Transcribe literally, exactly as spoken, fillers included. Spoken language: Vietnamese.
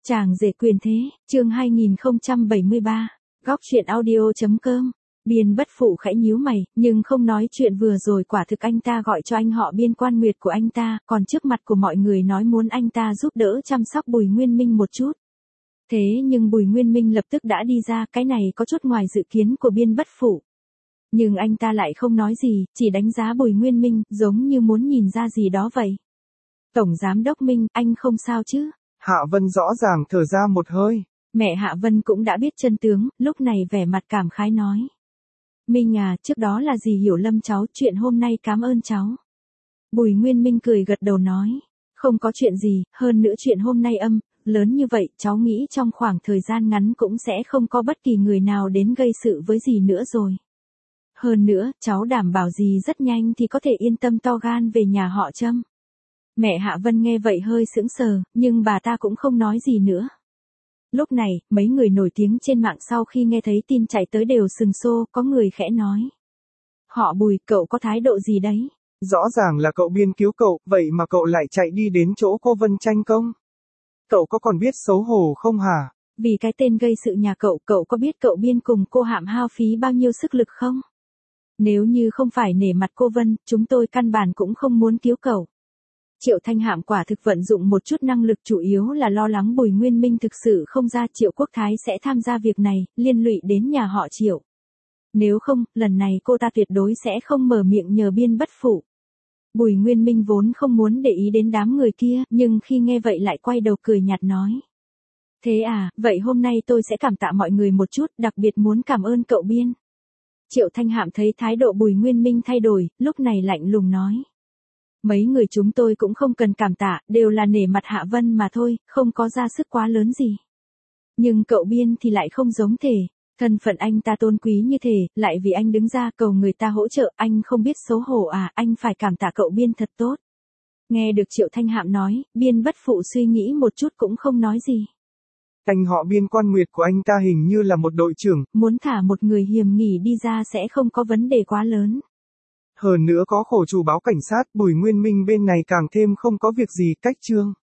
Chàng rể quyền thế, chương hai nghìn không trăm bảy mươi ba, góc truyện audio.com. Biên Bất Phụ khẽ nhíu mày, nhưng không nói chuyện vừa rồi quả thực anh ta gọi cho anh họ Biên quan nguyệt của anh ta, còn trước mặt của mọi người nói muốn anh ta giúp đỡ chăm sóc Bùi Nguyên Minh một chút. Thế nhưng Bùi Nguyên Minh lập tức đã đi ra, cái này có chút ngoài dự kiến của Biên Bất Phụ. Nhưng anh ta lại không nói gì, chỉ đánh giá Bùi Nguyên Minh, giống như muốn nhìn ra gì đó vậy. Tổng Giám đốc Minh, anh không sao chứ? Hạ Vân rõ ràng thở ra một hơi. Mẹ Hạ Vân cũng đã biết chân tướng, lúc này vẻ mặt cảm khái nói. Minh à, trước đó là dì hiểu lầm cháu, chuyện hôm nay cảm ơn cháu. Bùi Nguyên Minh cười gật đầu nói. Không có chuyện gì, hơn nữa chuyện hôm nay âm, lớn như vậy, cháu nghĩ trong khoảng thời gian ngắn cũng sẽ không có bất kỳ người nào đến gây sự với dì nữa rồi. Hơn nữa, cháu đảm bảo dì rất nhanh thì có thể yên tâm to gan về nhà họ Trâm. Mẹ Hạ Vân nghe vậy hơi sững sờ, nhưng bà ta cũng không nói gì nữa. Lúc này, mấy người nổi tiếng trên mạng sau khi nghe thấy tin chạy tới đều sừng sô, có người khẽ nói. Họ Bùi, cậu có thái độ gì đấy? Rõ ràng là cậu Biên cứu cậu, vậy mà cậu lại chạy đi đến chỗ cô Vân tranh công. Cậu có còn biết xấu hổ không hả? Vì cái tên gây sự nhà cậu, cậu có biết cậu Biên cùng cô Hạm hao phí bao nhiêu sức lực không? Nếu như không phải nể mặt cô Vân, chúng tôi căn bản cũng không muốn cứu cậu. Triệu Thanh Hạm quả thực vận dụng một chút năng lực, chủ yếu là lo lắng Bùi Nguyên Minh thực sự không ra, Triệu Quốc Thái sẽ tham gia việc này, liên lụy đến nhà họ Triệu. Nếu không, lần này cô ta tuyệt đối sẽ không mở miệng nhờ Biên Bất Phụ. Bùi Nguyên Minh vốn không muốn để ý đến đám người kia, nhưng khi nghe vậy lại quay đầu cười nhạt nói. Thế à, vậy hôm nay tôi sẽ cảm tạ mọi người một chút, đặc biệt muốn cảm ơn cậu Biên. Triệu Thanh Hạm thấy thái độ Bùi Nguyên Minh thay đổi, lúc này lạnh lùng nói. Mấy người chúng tôi cũng không cần cảm tạ, đều là nể mặt Hạ Vân mà thôi, không có ra sức quá lớn gì. Nhưng cậu Biên thì lại không giống thể, thân phận anh ta tôn quý như thể, lại vì anh đứng ra cầu người ta hỗ trợ, anh không biết xấu hổ à, anh phải cảm tạ cậu Biên thật tốt. Nghe được Triệu Thanh Hạm nói, Biên Bất Phụ suy nghĩ một chút cũng không nói gì. Anh họ Biên quan nguyệt của anh ta hình như là một đội trưởng. Muốn thả một người hiềm nghi đi ra sẽ không có vấn đề quá lớn. Hơn nữa có khổ chủ báo cảnh sát, Bùi Nguyên Minh bên này càng thêm không có việc gì, cách trương.